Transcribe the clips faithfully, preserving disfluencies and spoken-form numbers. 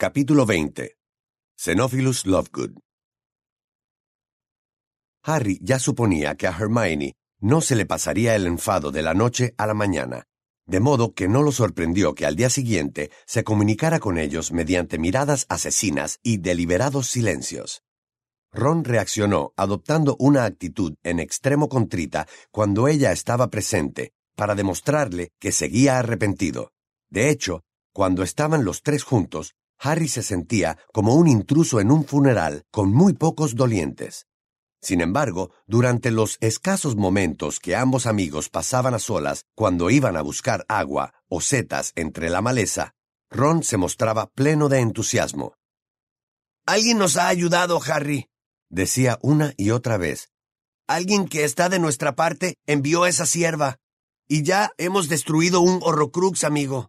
Capítulo veinte. Xenophilus Lovegood. Harry ya suponía que a Hermione no se le pasaría el enfado de la noche a la mañana, de modo que no lo sorprendió que al día siguiente se comunicara con ellos mediante miradas asesinas y deliberados silencios. Ron reaccionó adoptando una actitud en extremo contrita cuando ella estaba presente, para demostrarle que seguía arrepentido. De hecho, cuando estaban los tres juntos, Harry se sentía como un intruso en un funeral con muy pocos dolientes. Sin embargo, durante los escasos momentos que ambos amigos pasaban a solas cuando iban a buscar agua o setas entre la maleza, Ron se mostraba pleno de entusiasmo. «Alguien nos ha ayudado, Harry», decía una y otra vez. «Alguien que está de nuestra parte envió esa cierva, y ya hemos destruido un Horrocrux, amigo».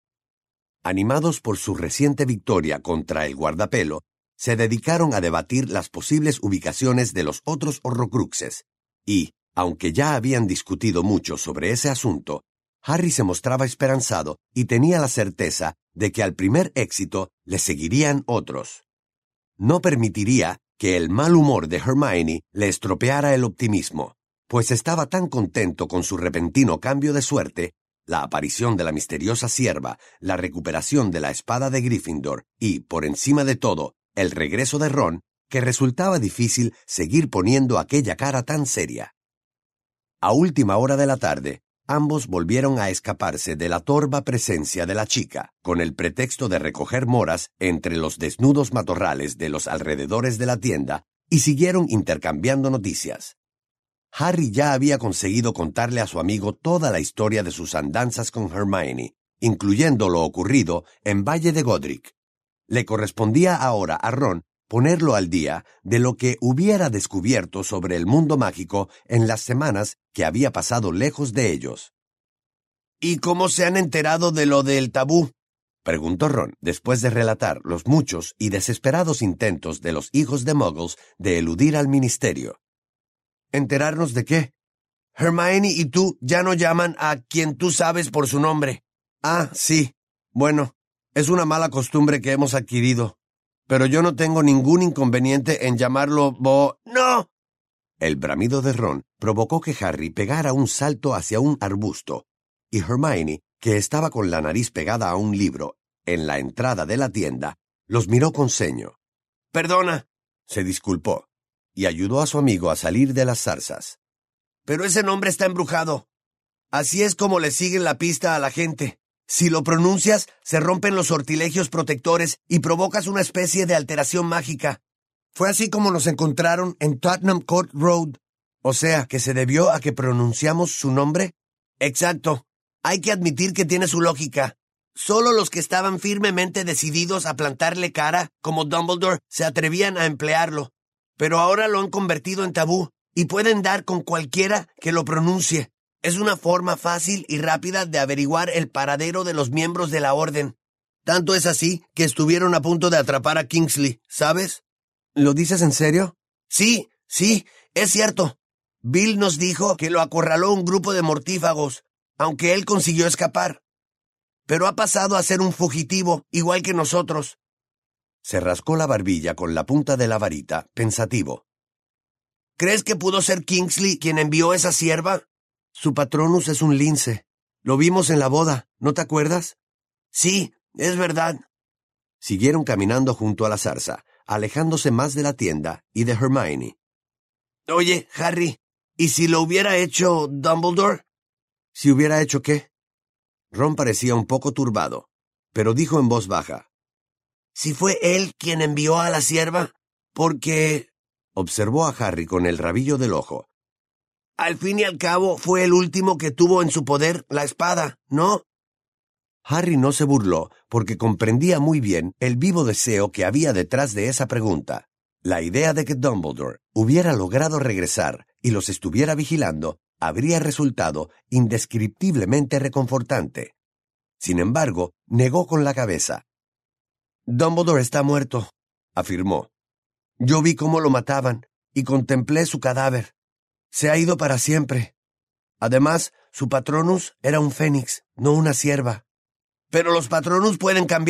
Animados por su reciente victoria contra el guardapelo, se dedicaron a debatir las posibles ubicaciones de los otros Horrocruxes, y, aunque ya habían discutido mucho sobre ese asunto, Harry se mostraba esperanzado y tenía la certeza de que al primer éxito le seguirían otros. No permitiría que el mal humor de Hermione le estropeara el optimismo, pues estaba tan contento con su repentino cambio de suerte, la aparición de la misteriosa cierva, la recuperación de la espada de Gryffindor y, por encima de todo, el regreso de Ron, que resultaba difícil seguir poniendo aquella cara tan seria. A última hora de la tarde, ambos volvieron a escaparse de la torva presencia de la chica, con el pretexto de recoger moras entre los desnudos matorrales de los alrededores de la tienda, y siguieron intercambiando noticias. Harry ya había conseguido contarle a su amigo toda la historia de sus andanzas con Hermione, incluyendo lo ocurrido en Valle de Godric. Le correspondía ahora a Ron ponerlo al día de lo que hubiera descubierto sobre el mundo mágico en las semanas que había pasado lejos de ellos. «¿Y cómo se han enterado de lo del tabú?», preguntó Ron, después de relatar los muchos y desesperados intentos de los hijos de Muggles de eludir al ministerio. ¿Enterarnos de qué? Hermione y tú ya no llaman a quien tú sabes por su nombre. Ah, sí. Bueno, es una mala costumbre que hemos adquirido. Pero yo no tengo ningún inconveniente en llamarlo Bo... ¡No! El bramido de Ron provocó que Harry pegara un salto hacia un arbusto, y Hermione, que estaba con la nariz pegada a un libro en la entrada de la tienda, los miró con ceño. «Perdona», se disculpó, y ayudó a su amigo a salir de las zarzas. «Pero ese nombre está embrujado. Así es como le siguen la pista a la gente. Si lo pronuncias, se rompen los sortilegios protectores y provocas una especie de alteración mágica. Fue así como nos encontraron en Tottenham Court Road. O sea, que se debió a que pronunciamos su nombre». «Exacto. Hay que admitir que tiene su lógica. Solo los que estaban firmemente decididos a plantarle cara, como Dumbledore, se atrevían a emplearlo. Pero ahora lo han convertido en tabú y pueden dar con cualquiera que lo pronuncie. Es una forma fácil y rápida de averiguar el paradero de los miembros de la orden. Tanto es así que estuvieron a punto de atrapar a Kingsley, ¿sabes?» ¿Lo dices en serio? Sí, sí, es cierto. Bill nos dijo que lo acorraló un grupo de mortífagos, aunque él consiguió escapar. Pero ha pasado a ser un fugitivo, igual que nosotros. Se rascó la barbilla con la punta de la varita, pensativo. ¿Crees que pudo ser Kingsley quien envió esa cierva? Su patronus es un lince. Lo vimos en la boda, ¿no te acuerdas? Sí, es verdad. Siguieron caminando junto a la zarza, alejándose más de la tienda y de Hermione. Oye, Harry, ¿y si lo hubiera hecho Dumbledore? ¿Si hubiera hecho qué? Ron parecía un poco turbado, pero dijo en voz baja. Si fue él quien envió a la cierva, porque... Observó a Harry con el rabillo del ojo. Al fin y al cabo fue el último que tuvo en su poder la espada, ¿no? Harry no se burló porque comprendía muy bien el vivo deseo que había detrás de esa pregunta. La idea de que Dumbledore hubiera logrado regresar y los estuviera vigilando habría resultado indescriptiblemente reconfortante. Sin embargo, negó con la cabeza. «Dumbledore está muerto», afirmó. «Yo vi cómo lo mataban y contemplé su cadáver. Se ha ido para siempre. Además, su patronus era un fénix, no una cierva». «Pero los patronus pueden cambiar.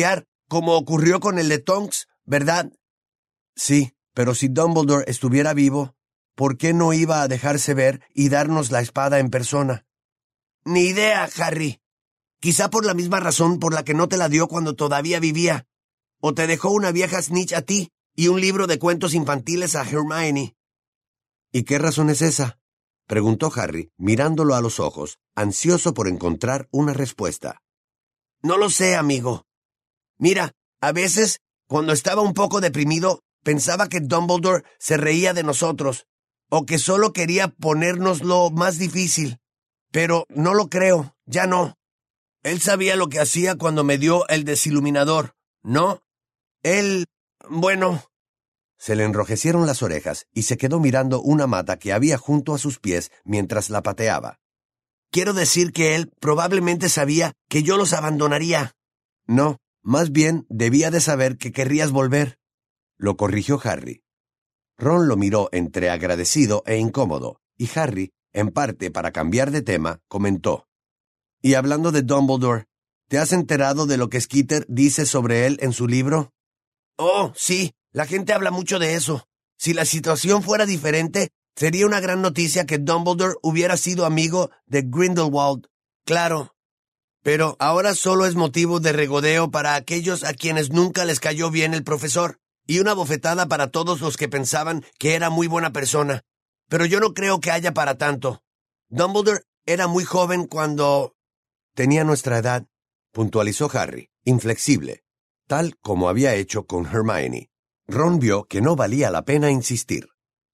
como ocurrió con el de Tonks, ¿verdad? Sí, pero si Dumbledore estuviera vivo, ¿por qué no iba a dejarse ver y darnos la espada en persona? Ni idea, Harry. Quizá por la misma razón por la que no te la dio cuando todavía vivía. O te dejó una vieja snitch a ti y un libro de cuentos infantiles a Hermione. ¿Y qué razón es esa?, preguntó Harry, mirándolo a los ojos, ansioso por encontrar una respuesta. No lo sé, amigo. Mira, a veces, cuando estaba un poco deprimido, pensaba que Dumbledore se reía de nosotros, o que solo quería ponérnoslo más difícil. Pero no lo creo, ya no. Él sabía lo que hacía cuando me dio el desiluminador, ¿no? Él... bueno... Se le enrojecieron las orejas y se quedó mirando una mata que había junto a sus pies mientras la pateaba. Quiero decir que él probablemente sabía que yo los abandonaría. No, más bien debía de saber que querrías volver, lo corrigió Harry. Ron lo miró entre agradecido e incómodo, y Harry, en parte para cambiar de tema, comentó. Y hablando de Dumbledore, ¿te has enterado de lo que Skeeter dice sobre él en su libro? Oh, sí. La gente habla mucho de eso. Si la situación fuera diferente, sería una gran noticia que Dumbledore hubiera sido amigo de Grindelwald. Claro. Pero ahora solo es motivo de regodeo para aquellos a quienes nunca les cayó bien el profesor, y una bofetada para todos los que pensaban que era muy buena persona. Pero yo no creo que haya para tanto. Dumbledore era muy joven cuando... Tenía nuestra edad, puntualizó Harry, inflexible, tal como había hecho con Hermione. Ron vio que no valía la pena insistir.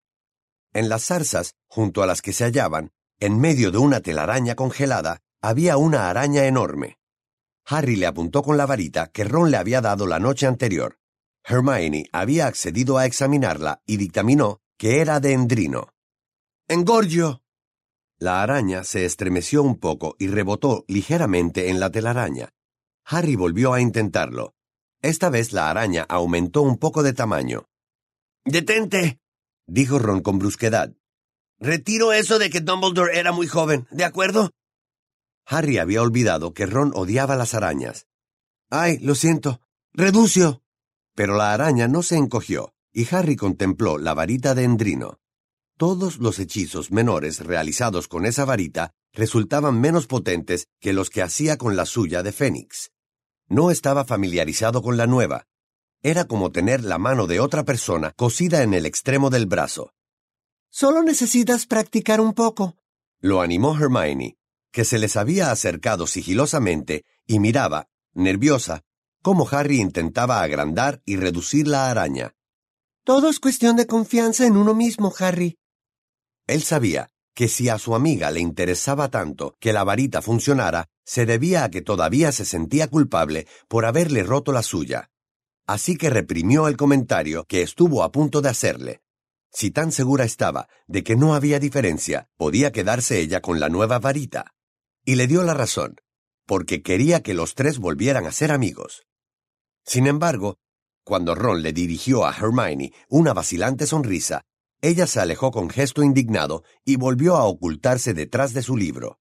En las zarzas, junto a las que se hallaban, en medio de una telaraña congelada, había una araña enorme. Harry le apuntó con la varita que Ron le había dado la noche anterior. Hermione había accedido a examinarla y dictaminó que era de Endrino. ¡Engorgio! La araña se estremeció un poco y rebotó ligeramente en la telaraña. Harry volvió a intentarlo. Esta vez la araña aumentó un poco de tamaño. ¡Detente!, dijo Ron con brusquedad. Retiro eso de que Dumbledore era muy joven, ¿de acuerdo? Harry había olvidado que Ron odiaba las arañas. «Ay, lo siento. Reducio». Pero la araña no se encogió, y Harry contempló la varita de Endrino. Todos los hechizos menores realizados con esa varita resultaban menos potentes que los que hacía con la suya de Fénix. No estaba familiarizado con la nueva. Era como tener la mano de otra persona cosida en el extremo del brazo. «Solo necesitas practicar un poco», lo animó Hermione, que se les había acercado sigilosamente y miraba, nerviosa, cómo Harry intentaba agrandar y reducir la araña. «Todo es cuestión de confianza en uno mismo, Harry». Él sabía que si a su amiga le interesaba tanto que la varita funcionara, se debía a que todavía se sentía culpable por haberle roto la suya. Así que reprimió el comentario que estuvo a punto de hacerle. Si tan segura estaba de que no había diferencia, podía quedarse ella con la nueva varita. Y le dio la razón, porque quería que los tres volvieran a ser amigos. Sin embargo, cuando Ron le dirigió a Hermione una vacilante sonrisa, ella se alejó con gesto indignado y volvió a ocultarse detrás de su libro.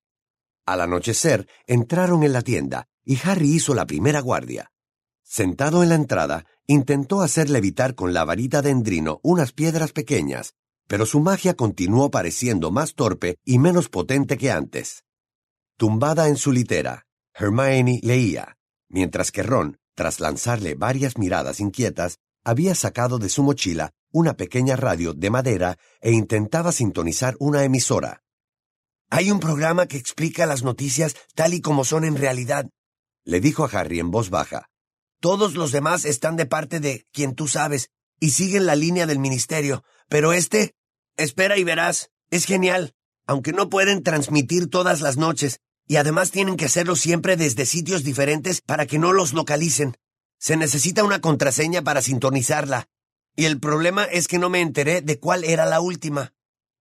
Al anochecer, entraron en la tienda y Harry hizo la primera guardia. Sentado en la entrada, intentó hacer levitar con la varita de Endrino unas piedras pequeñas, pero su magia continuó pareciendo más torpe y menos potente que antes. Tumbada en su litera, Hermione leía, mientras que Ron, tras lanzarle varias miradas inquietas, había sacado de su mochila una pequeña radio de madera e intentaba sintonizar una emisora. «Hay un programa que explica las noticias tal y como son en realidad», le dijo a Harry en voz baja. «Todos los demás están de parte de quien tú sabes y siguen la línea del ministerio, pero este, espera y verás, es genial, aunque no pueden transmitir todas las noches, y además tienen que hacerlo siempre desde sitios diferentes para que no los localicen. Se necesita una contraseña para sintonizarla. Y el problema es que no me enteré de cuál era la última».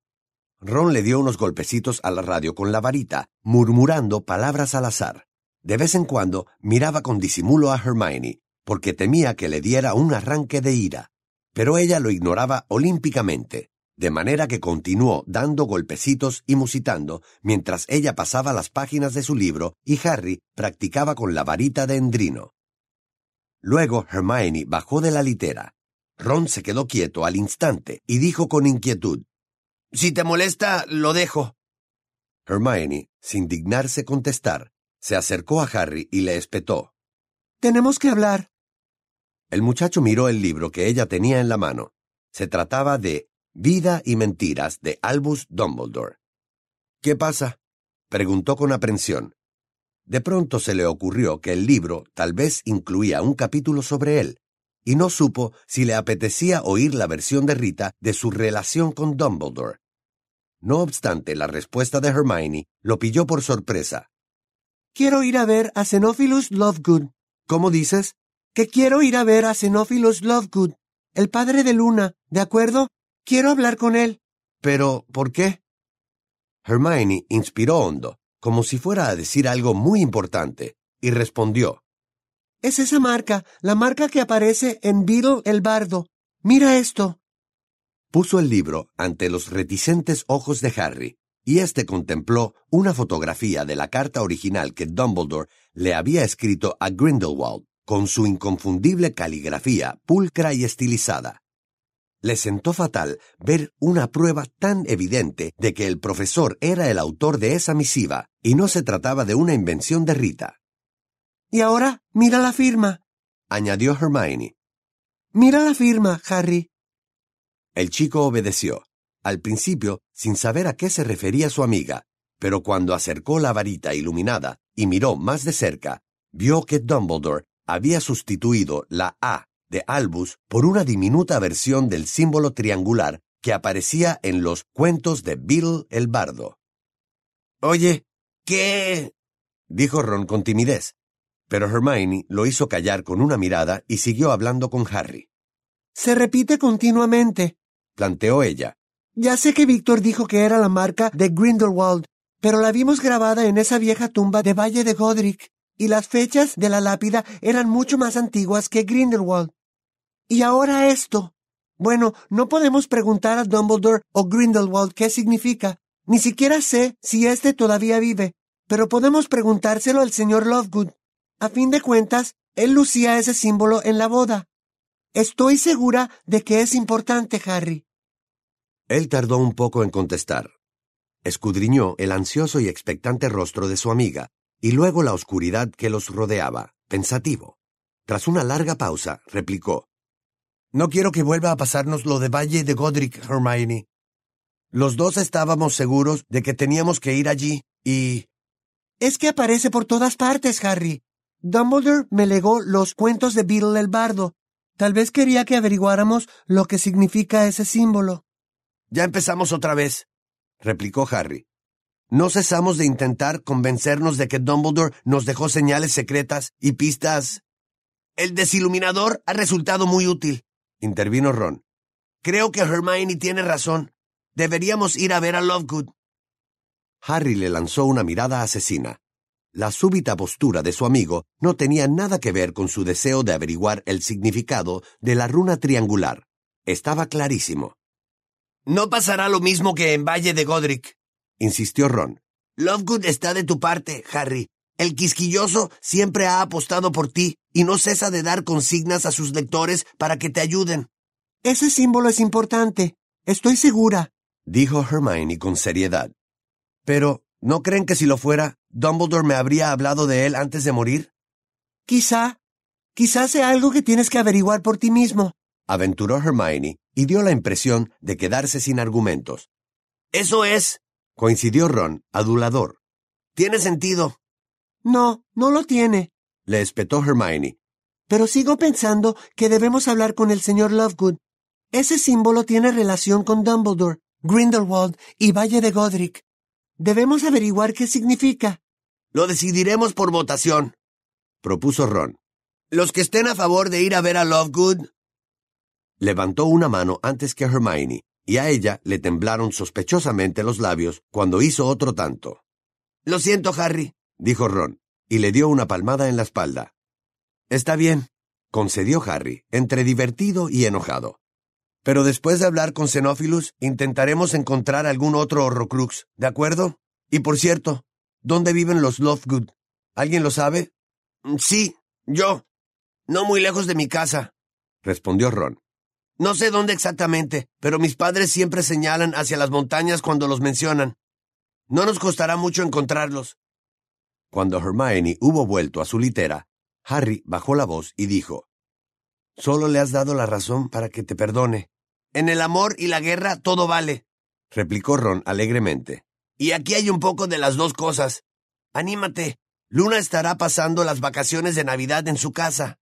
Ron le dio unos golpecitos a la radio con la varita, murmurando palabras al azar. De vez en cuando miraba con disimulo a Hermione, porque temía que le diera un arranque de ira. Pero ella lo ignoraba olímpicamente, de manera que continuó dando golpecitos y musitando, mientras ella pasaba las páginas de su libro y Harry practicaba con la varita de Endrino. Luego Hermione bajó de la litera. Ron se quedó quieto al instante y dijo con inquietud: «Si te molesta, lo dejo». Hermione, sin dignarse contestar, se acercó a Harry y le espetó: «Tenemos que hablar». El muchacho miró el libro que ella tenía en la mano. Se trataba de Vida y Mentiras de Albus Dumbledore. «¿Qué pasa?», preguntó con aprensión. De pronto se le ocurrió que el libro tal vez incluía un capítulo sobre él, y no supo si le apetecía oír la versión de Rita de su relación con Dumbledore. No obstante, la respuesta de Hermione lo pilló por sorpresa. «Quiero ir a ver a Xenophilus Lovegood». «¿Cómo dices?» «Que quiero ir a ver a Xenophilus Lovegood, el padre de Luna, ¿de acuerdo? Quiero hablar con él». «¿Pero por qué?» Hermione inspiró hondo, como si fuera a decir algo muy importante, y respondió: «Es esa marca, la marca que aparece en Beedle el Bardo. Mira esto». Puso el libro ante los reticentes ojos de Harry, y éste contempló una fotografía de la carta original que Dumbledore le había escrito a Grindelwald, con su inconfundible caligrafía pulcra y estilizada. Le sentó fatal ver una prueba tan evidente de que el profesor era el autor de esa misiva, y no se trataba de una invención de Rita. «Y ahora, mira la firma», añadió Hermione. «Mira la firma, Harry». El chico obedeció, al principio sin saber a qué se refería su amiga, pero cuando acercó la varita iluminada y miró más de cerca, vio que Dumbledore había sustituido la A de Albus por una diminuta versión del símbolo triangular que aparecía en los cuentos de Beedle el Bardo. «Oye, ¿qué?», dijo Ron con timidez, pero Hermione lo hizo callar con una mirada y siguió hablando con Harry. «Se repite continuamente», planteó ella. «Ya sé que Víctor dijo que era la marca de Grindelwald, pero la vimos grabada en esa vieja tumba de Valle de Godric, y las fechas de la lápida eran mucho más antiguas que Grindelwald. Y ahora esto. Bueno, no podemos preguntar a Dumbledore o Grindelwald qué significa. Ni siquiera sé si éste todavía vive, pero podemos preguntárselo al señor Lovegood. A fin de cuentas, él lucía ese símbolo en la boda. Estoy segura de que es importante, Harry». Él tardó un poco en contestar. Escudriñó el ansioso y expectante rostro de su amiga, y luego la oscuridad que los rodeaba, pensativo. Tras una larga pausa, replicó: «No quiero que vuelva a pasarnos lo de Valle de Godric, Hermione. Los dos estábamos seguros de que teníamos que ir allí, y...» «Es que aparece por todas partes, Harry. Dumbledore me legó los cuentos de Beedle el Bardo. Tal vez quería que averiguáramos lo que significa ese símbolo». «Ya empezamos otra vez», replicó Harry. «No cesamos de intentar convencernos de que Dumbledore nos dejó señales secretas y pistas. El desiluminador ha resultado muy útil», intervino Ron. «Creo que Hermione tiene razón. Deberíamos ir a ver a Lovegood». Harry le lanzó una mirada asesina. La súbita postura de su amigo no tenía nada que ver con su deseo de averiguar el significado de la runa triangular. Estaba clarísimo. «No pasará lo mismo que en Valle de Godric», insistió Ron. «Lovegood está de tu parte, Harry. El quisquilloso siempre ha apostado por ti y no cesa de dar consignas a sus lectores para que te ayuden». «Ese símbolo es importante. Estoy segura», dijo Hermione con seriedad. «Pero, ¿no creen que si lo fuera, Dumbledore me habría hablado de él antes de morir?» «Quizá. Quizá sea algo que tienes que averiguar por ti mismo», aventuró Hermione, y dio la impresión de quedarse sin argumentos. «Eso es», coincidió Ron, adulador. «Tiene sentido». «No, no lo tiene», le espetó Hermione. «Pero sigo pensando que debemos hablar con el señor Lovegood. Ese símbolo tiene relación con Dumbledore, Grindelwald y Valle de Godric. Debemos averiguar qué significa». «Lo decidiremos por votación», propuso Ron. «Los que estén a favor de ir a ver a Lovegood». Levantó una mano antes que Hermione, y a ella le temblaron sospechosamente los labios cuando hizo otro tanto. «Lo siento, Harry», dijo Ron, y le dio una palmada en la espalda. «Está bien», concedió Harry, entre divertido y enojado. «Pero después de hablar con Xenophilus, intentaremos encontrar algún otro Horrocrux, ¿de acuerdo? Y por cierto, ¿dónde viven los Lovegood? ¿Alguien lo sabe?» «Sí, yo». No muy lejos de mi casa, respondió Ron. No sé dónde exactamente, pero mis padres siempre señalan hacia las montañas cuando los mencionan. No nos costará mucho encontrarlos. Cuando Hermione hubo vuelto a su litera, Harry bajó la voz y dijo: Solo le has dado la razón para que te perdone. En el amor y la guerra todo vale, replicó Ron alegremente. Y aquí hay un poco de las dos cosas. Anímate, Luna estará pasando las vacaciones de Navidad en su casa.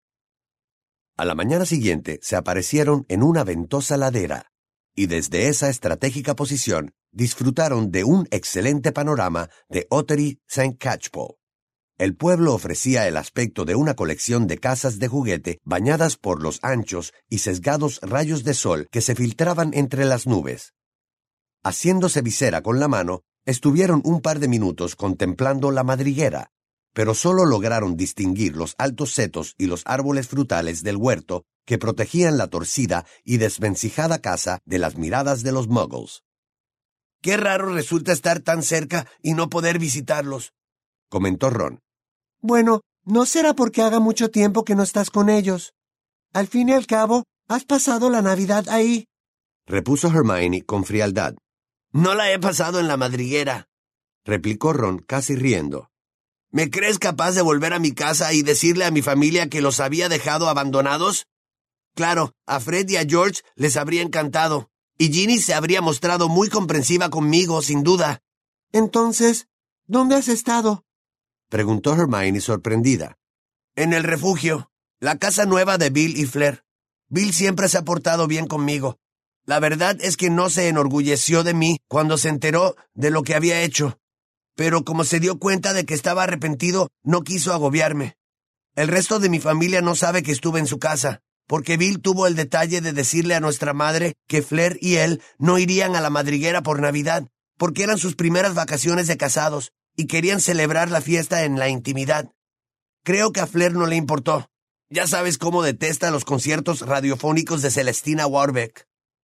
A la mañana siguiente se aparecieron en una ventosa ladera, y desde esa estratégica posición disfrutaron de un excelente panorama de Ottery Saint Catchpole. El pueblo ofrecía el aspecto de una colección de casas de juguete bañadas por los anchos y sesgados rayos de sol que se filtraban entre las nubes. Haciéndose visera con la mano, estuvieron un par de minutos contemplando la madriguera, pero solo lograron distinguir los altos setos y los árboles frutales del huerto que protegían la torcida y desvencijada casa de las miradas de los muggles. «Qué raro resulta estar tan cerca y no poder visitarlos», comentó Ron. Bueno, no será porque haga mucho tiempo que no estás con ellos. Al fin y al cabo, has pasado la Navidad ahí, repuso Hermione con frialdad. «No la he pasado en la madriguera», replicó Ron casi riendo. «¿Me crees capaz de volver a mi casa y decirle a mi familia que los había dejado abandonados? Claro, a Fred y a George les habría encantado, y Ginny se habría mostrado muy comprensiva conmigo, sin duda». Entonces, ¿dónde has estado?, preguntó Hermione sorprendida. «En el refugio, la casa nueva de Bill y Fleur. Bill siempre se ha portado bien conmigo. La verdad es que no se enorgulleció de mí cuando se enteró de lo que había hecho, pero como se dio cuenta de que estaba arrepentido, no quiso agobiarme. El resto de mi familia no sabe que estuve en su casa, porque Bill tuvo el detalle de decirle a nuestra madre que Fleur y él no irían a la madriguera por Navidad, porque eran sus primeras vacaciones de casados y querían celebrar la fiesta en la intimidad. Creo que a Fleur no le importó. Ya sabes cómo detesta los conciertos radiofónicos de Celestina Warbeck».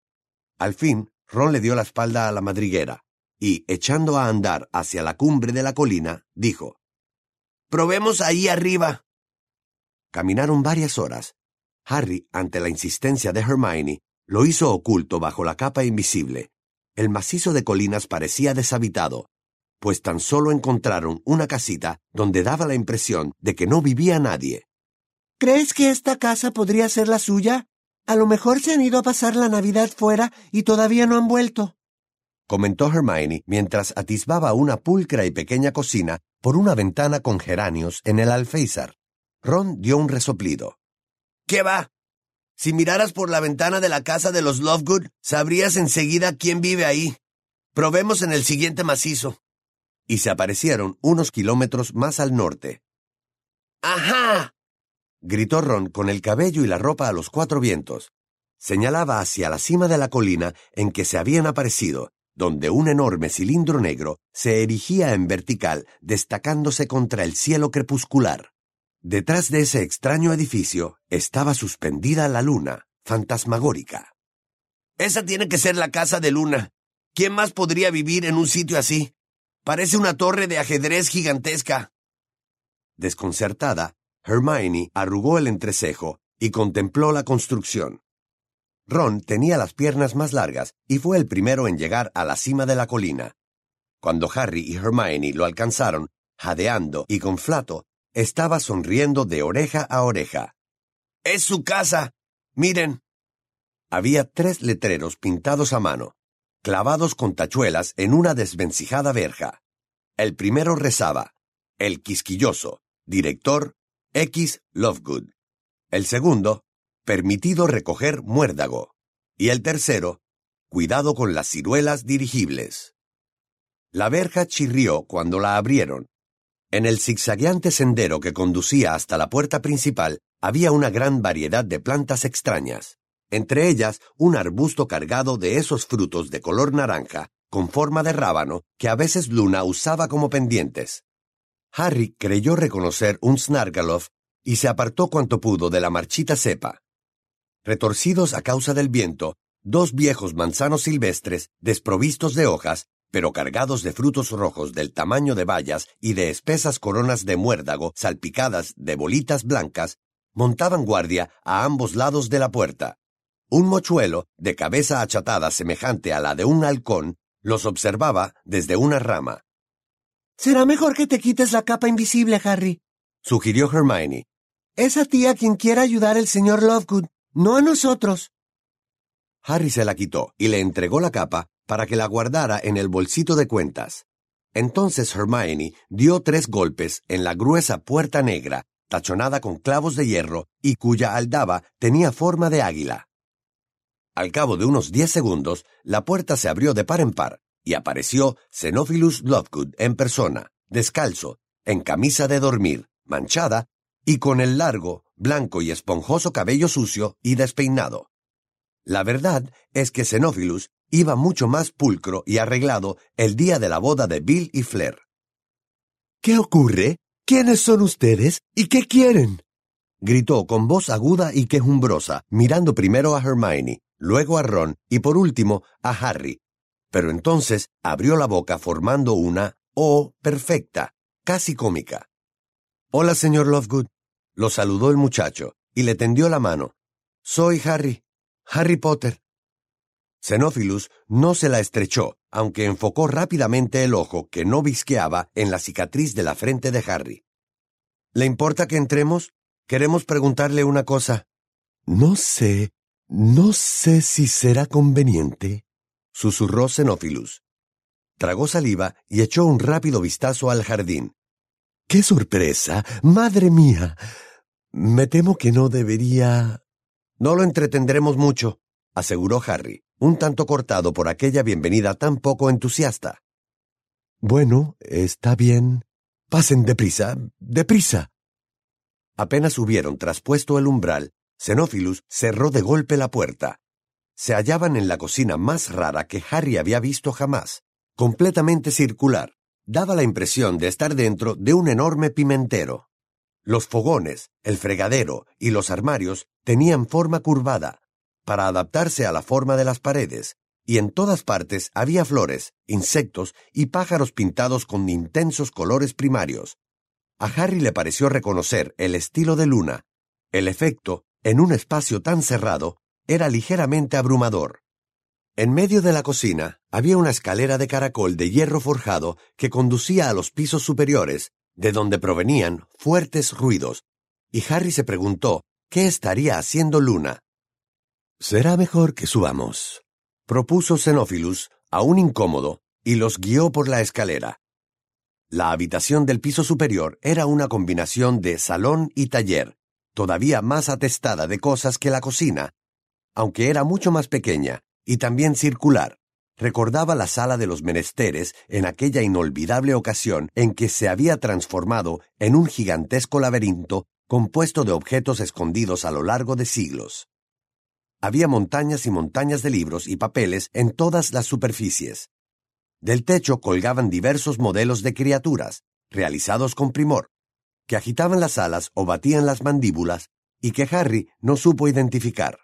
Al fin, Ron le dio la espalda a la madriguera y, echando a andar hacia la cumbre de la colina, dijo: «Probemos ahí arriba». Caminaron varias horas. Harry, ante la insistencia de Hermione, lo hizo oculto bajo la capa invisible. El macizo de colinas parecía deshabitado, pues tan solo encontraron una casita donde daba la impresión de que no vivía nadie. ¿Crees que esta casa podría ser la suya? A lo mejor se han ido a pasar la Navidad fuera y todavía no han vuelto, comentó Hermione mientras atisbaba una pulcra y pequeña cocina por una ventana con geranios en el alféizar. Ron dio un resoplido. «¿Qué va? Si miraras por la ventana de la casa de los Lovegood, sabrías enseguida quién vive ahí. Probemos en el siguiente macizo». Y se aparecieron unos kilómetros más al norte. ¡Ajá!, gritó Ron con el cabello y la ropa a los cuatro vientos. Señalaba hacia la cima de la colina en que se habían aparecido, donde un enorme cilindro negro se erigía en vertical, destacándose contra el cielo crepuscular. Detrás de ese extraño edificio estaba suspendida la luna, fantasmagórica. «Esa tiene que ser la casa de Luna. ¿Quién más podría vivir en un sitio así? Parece una torre de ajedrez gigantesca». Desconcertada, Hermione arrugó el entrecejo y contempló la construcción. Ron tenía las piernas más largas y fue el primero en llegar a la cima de la colina. Cuando Harry y Hermione lo alcanzaron, jadeando y con flato, estaba sonriendo de oreja a oreja. «Es su casa. Miren». Había tres letreros pintados a mano, clavados con tachuelas en una desvencijada verja. El primero rezaba: «El quisquilloso, director X Lovegood». El segundo: «Permitido recoger muérdago». Y el tercero: «Cuidado con las ciruelas dirigibles». La verja chirrió cuando la abrieron. En el zigzagueante sendero que conducía hasta la puerta principal había una gran variedad de plantas extrañas, entre ellas un arbusto cargado de esos frutos de color naranja, con forma de rábano, que a veces Luna usaba como pendientes. Harry creyó reconocer un Snargallof y se apartó cuanto pudo de la marchita cepa. Retorcidos a causa del viento, dos viejos manzanos silvestres, desprovistos de hojas, pero cargados de frutos rojos del tamaño de bayas y de espesas coronas de muérdago salpicadas de bolitas blancas, montaban guardia a ambos lados de la puerta. Un mochuelo, de cabeza achatada semejante a la de un halcón, los observaba desde una rama. «Será mejor que te quites la capa invisible, Harry», sugirió Hermione. «Es a ti a quien quiera ayudar el señor Lovegood, no a nosotros». Harry se la quitó y le entregó la capa para que la guardara en el bolsito de cuentas. Entonces Hermione dio tres golpes en la gruesa puerta negra, tachonada con clavos de hierro y cuya aldaba tenía forma de águila. Al cabo de unos diez segundos, la puerta se abrió de par en par y apareció Xenophilus Lovegood en persona, descalzo, en camisa de dormir, manchada, y con el largo, blanco y esponjoso cabello sucio y despeinado. La verdad es que Xenophilus iba mucho más pulcro y arreglado el día de la boda de Bill y Fleur. ¿Qué ocurre? ¿Quiénes son ustedes? ¿Y qué quieren?, gritó con voz aguda y quejumbrosa, mirando primero a Hermione, luego a Ron y por último a Harry. Pero entonces abrió la boca formando una O perfecta, casi cómica. «Hola, señor Lovegood», lo saludó el muchacho y le tendió la mano. «Soy Harry, Harry Potter». Xenophilus no se la estrechó, aunque enfocó rápidamente el ojo que no visqueaba en la cicatriz de la frente de Harry. «¿Le importa que entremos? Queremos preguntarle una cosa». «No sé, no sé si será conveniente», susurró Xenophilus. Tragó saliva y echó un rápido vistazo al jardín. «¡Qué sorpresa! ¡Madre mía! Me temo que no debería...» «No lo entretendremos mucho», aseguró Harry, un tanto cortado por aquella bienvenida tan poco entusiasta. «Bueno, está bien. Pasen deprisa, deprisa». Apenas hubieron traspuesto el umbral, Xenophilus cerró de golpe la puerta. Se hallaban en la cocina más rara que Harry había visto jamás, completamente circular. Daba la impresión de estar dentro de un enorme pimentero. Los fogones, el fregadero y los armarios tenían forma curvada, para adaptarse a la forma de las paredes, y en todas partes había flores, insectos y pájaros pintados con intensos colores primarios. A Harry le pareció reconocer el estilo de Luna. El efecto, en un espacio tan cerrado, era ligeramente abrumador. En medio de la cocina había una escalera de caracol de hierro forjado que conducía a los pisos superiores, de donde provenían fuertes ruidos, y Harry se preguntó qué estaría haciendo Luna. «Será mejor que subamos», propuso Xenophilus, aún incómodo, y los guió por la escalera. La habitación del piso superior era una combinación de salón y taller, todavía más atestada de cosas que la cocina, aunque era mucho más pequeña y también circular. Recordaba la sala de los menesteres en aquella inolvidable ocasión en que se había transformado en un gigantesco laberinto compuesto de objetos escondidos a lo largo de siglos. Había montañas y montañas de libros y papeles en todas las superficies. Del techo colgaban diversos modelos de criaturas, realizados con primor, que agitaban las alas o batían las mandíbulas y que Harry no supo identificar.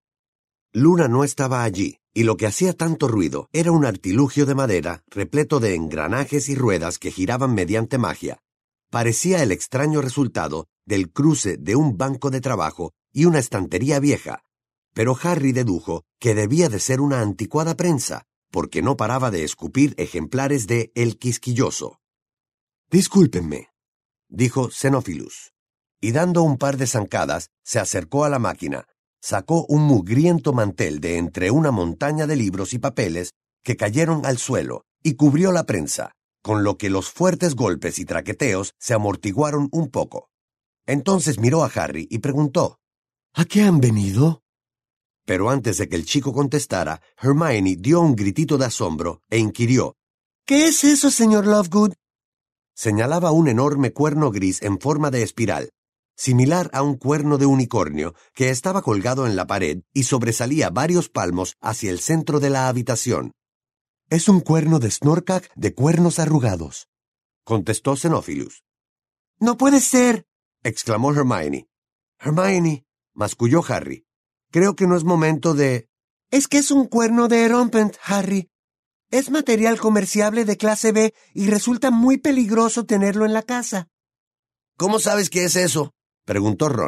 Luna no estaba allí, y lo que hacía tanto ruido era un artilugio de madera repleto de engranajes y ruedas que giraban mediante magia. Parecía el extraño resultado del cruce de un banco de trabajo y una estantería vieja, pero Harry dedujo que debía de ser una anticuada prensa, porque no paraba de escupir ejemplares de El Quisquilloso. «Discúlpenme», dijo Xenophilus, y dando un par de zancadas se acercó a la máquina. Sacó un mugriento mantel de entre una montaña de libros y papeles que cayeron al suelo y cubrió la prensa, con lo que los fuertes golpes y traqueteos se amortiguaron un poco. Entonces miró a Harry y preguntó: «¿A qué han venido?». Pero antes de que el chico contestara, Hermione dio un gritito de asombro e inquirió: «¿Qué es eso, señor Lovegood?». Señalaba un enorme cuerno gris en forma de espiral, similar a un cuerno de unicornio que estaba colgado en la pared y sobresalía varios palmos hacia el centro de la habitación. «Es un cuerno de Snorkack de cuernos arrugados», contestó Xenophilus. «No puede ser», exclamó Hermione. «Hermione», masculló Harry, «creo que no es momento de...». «Es que es un cuerno de Erompent, Harry. Es material comerciable de clase B y resulta muy peligroso tenerlo en la casa». «¿Cómo sabes qué es eso?», preguntó Ron,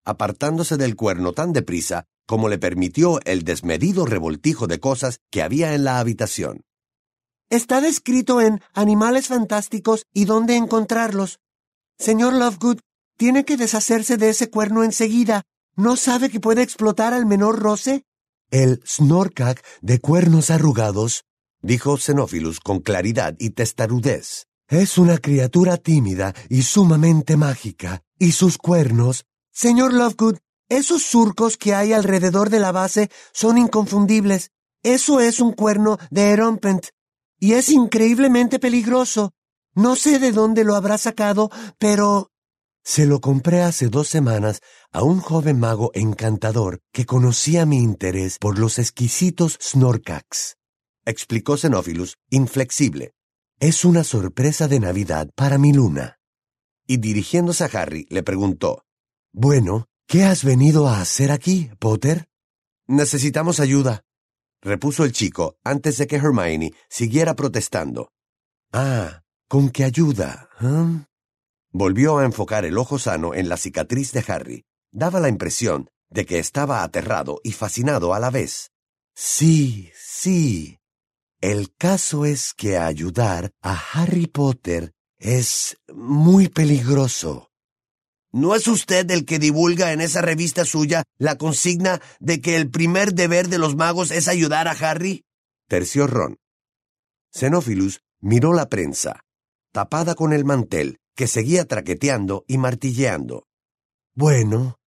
apartándose del cuerno tan deprisa como le permitió el desmedido revoltijo de cosas que había en la habitación. Está descrito en Animales Fantásticos y dónde encontrarlos. Señor Lovegood, tiene que deshacerse de ese cuerno enseguida. ¿No sabe que puede explotar al menor roce? El Snorkack de cuernos arrugados, dijo Xenófilus con claridad y testarudez, es una criatura tímida y sumamente mágica, y sus cuernos... Señor Lovegood, esos surcos que hay alrededor de la base son inconfundibles. Eso es un cuerno de Erompent, y es increíblemente peligroso. No sé de dónde lo habrá sacado, pero... Se lo compré hace dos semanas a un joven mago encantador que conocía mi interés por los exquisitos Snorkacks, explicó Xenófilus, inflexible. Es una sorpresa de Navidad para mi luna. Y dirigiéndose a Harry, le preguntó, Bueno, ¿qué has venido a hacer aquí, Potter? Necesitamos ayuda, repuso el chico antes de que Hermione siguiera protestando. Ah, ¿con qué ayuda? ¿Eh? Volvió a enfocar el ojo sano en la cicatriz de Harry. Daba la impresión de que estaba aterrado y fascinado a la vez. Sí, sí. El caso es que ayudar a Harry Potter es muy peligroso. ¿No es usted el que divulga en esa revista suya la consigna de que el primer deber de los magos es ayudar a Harry? Terció Ron. Xenófilus miró la prensa, tapada con el mantel, que seguía traqueteando y martilleando. Bueno,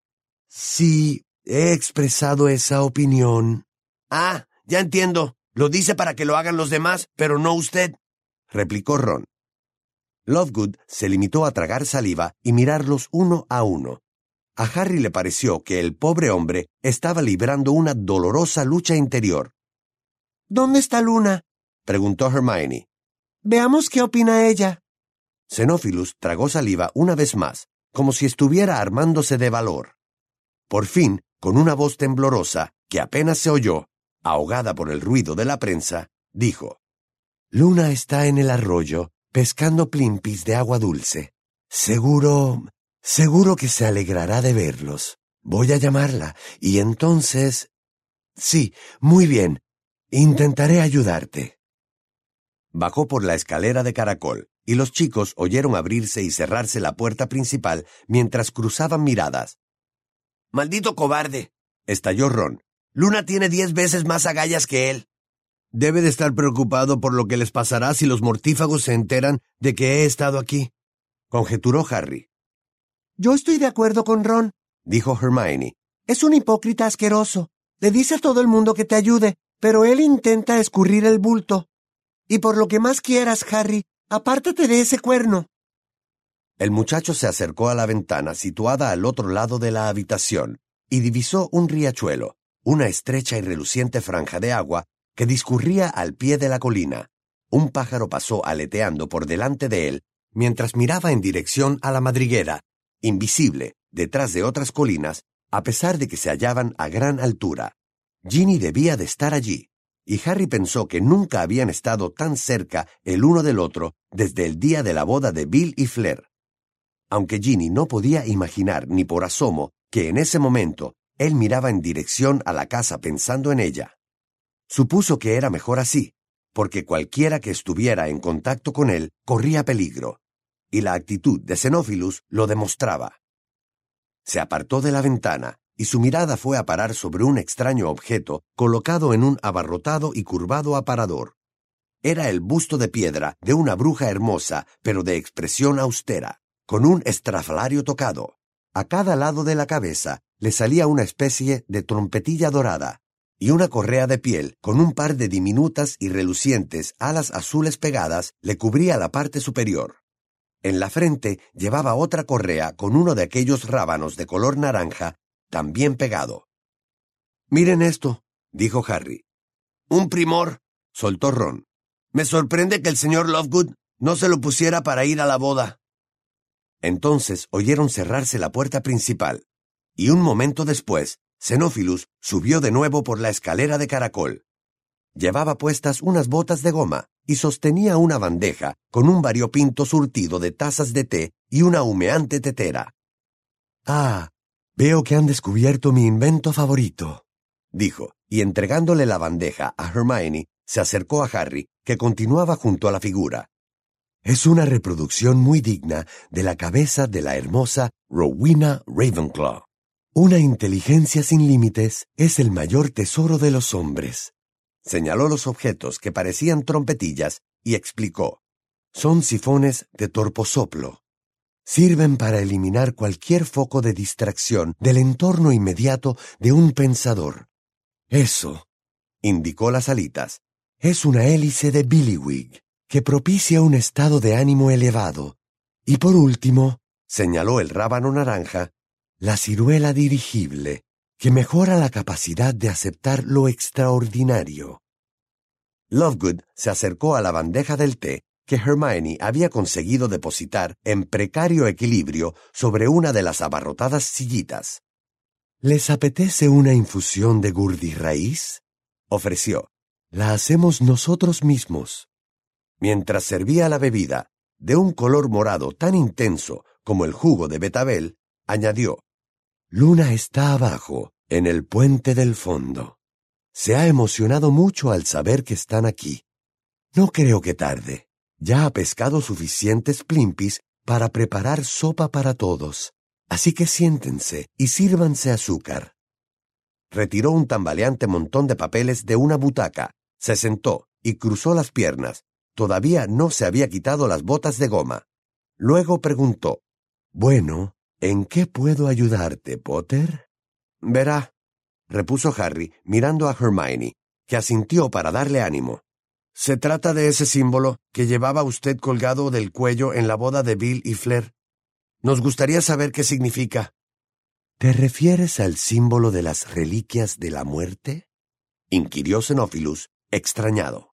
sí, he expresado esa opinión. Ah, ya entiendo. Lo dice para que lo hagan los demás, pero no usted, replicó Ron. Lovegood se limitó a tragar saliva y mirarlos uno a uno. A Harry le pareció que el pobre hombre estaba librando una dolorosa lucha interior. ¿Dónde está Luna?, preguntó Hermione. Veamos qué opina ella. Xenófilus tragó saliva una vez más, como si estuviera armándose de valor. Por fin, con una voz temblorosa, que apenas se oyó, ahogada por el ruido de la prensa, dijo, Luna está en el arroyo, pescando plimpis de agua dulce. Seguro, seguro que se alegrará de verlos. Voy a llamarla, y entonces... Sí, muy bien. Intentaré ayudarte. Bajó por la escalera de caracol, y los chicos oyeron abrirse y cerrarse la puerta principal mientras cruzaban miradas. ¡Maldito cobarde!, estalló Ron. Luna tiene diez veces más agallas que él. Debe de estar preocupado por lo que les pasará si los mortífagos se enteran de que he estado aquí, conjeturó Harry. Yo estoy de acuerdo con Ron, dijo Hermione. Es un hipócrita asqueroso. Le dice a todo el mundo que te ayude, pero él intenta escurrir el bulto. Y por lo que más quieras, Harry, apártate de ese cuerno. El muchacho se acercó a la ventana situada al otro lado de la habitación y divisó un riachuelo, una estrecha y reluciente franja de agua que discurría al pie de la colina. Un pájaro pasó aleteando por delante de él mientras miraba en dirección a la madriguera, invisible, detrás de otras colinas, a pesar de que se hallaban a gran altura. Ginny debía de estar allí, y Harry pensó que nunca habían estado tan cerca el uno del otro desde el día de la boda de Bill y Fleur. Aunque Ginny no podía imaginar ni por asomo que en ese momento él miraba en dirección a la casa pensando en ella. Supuso que era mejor así, porque cualquiera que estuviera en contacto con él corría peligro, y la actitud de Xenófilus lo demostraba. Se apartó de la ventana, y su mirada fue a parar sobre un extraño objeto colocado en un abarrotado y curvado aparador. Era el busto de piedra de una bruja hermosa, pero de expresión austera, con un estrafalario tocado. A cada lado de la cabeza le salía una especie de trompetilla dorada, y una correa de piel con un par de diminutas y relucientes alas azules pegadas le cubría la parte superior. En la frente llevaba otra correa con uno de aquellos rábanos de color naranja también pegado. «Miren esto», dijo Harry. «Un primor», soltó Ron. «Me sorprende que el señor Lovegood no se lo pusiera para ir a la boda». Entonces oyeron cerrarse la puerta principal, y un momento después, Xenófilus subió de nuevo por la escalera de caracol. Llevaba puestas unas botas de goma y sostenía una bandeja con un variopinto surtido de tazas de té y una humeante tetera. Ah, Veo que han descubierto mi invento favorito, dijo, y entregándole la bandeja a Hermione, se acercó a Harry, que continuaba junto a la figura. Es una reproducción muy digna de la cabeza de la hermosa Rowena Ravenclaw. Una inteligencia sin límites es el mayor tesoro de los hombres. Señaló los objetos que parecían trompetillas y explicó. Son sifones de torposoplo. Sirven para eliminar cualquier foco de distracción del entorno inmediato de un pensador. Eso, indicó las alitas, es una hélice de Billywig, que propicia un estado de ánimo elevado. Y por último, señaló el rábano naranja, la ciruela dirigible, que mejora la capacidad de aceptar lo extraordinario. Lovegood se acercó a la bandeja del té que Hermione había conseguido depositar en precario equilibrio sobre una de las abarrotadas sillitas. ¿Les apetece una infusión de gurdi raíz? Ofreció. La hacemos nosotros mismos. Mientras servía la bebida, de un color morado tan intenso como el jugo de betabel, añadió. Luna está abajo, en el puente del fondo. Se ha emocionado mucho al saber que están aquí. No creo que tarde. Ya ha pescado suficientes plimpis para preparar sopa para todos. Así que siéntense y sírvanse azúcar. Retiró un tambaleante montón de papeles de una butaca, se sentó y cruzó las piernas. Todavía no se había quitado las botas de goma. Luego preguntó, «Bueno, ¿en qué puedo ayudarte, Potter?» «Verá», repuso Harry, mirando a Hermione, que asintió para darle ánimo. «Se trata de ese símbolo que llevaba usted colgado del cuello en la boda de Bill y Fleur. Nos gustaría saber qué significa». «¿Te refieres al símbolo de las reliquias de la muerte?», inquirió Xenófilus, extrañado.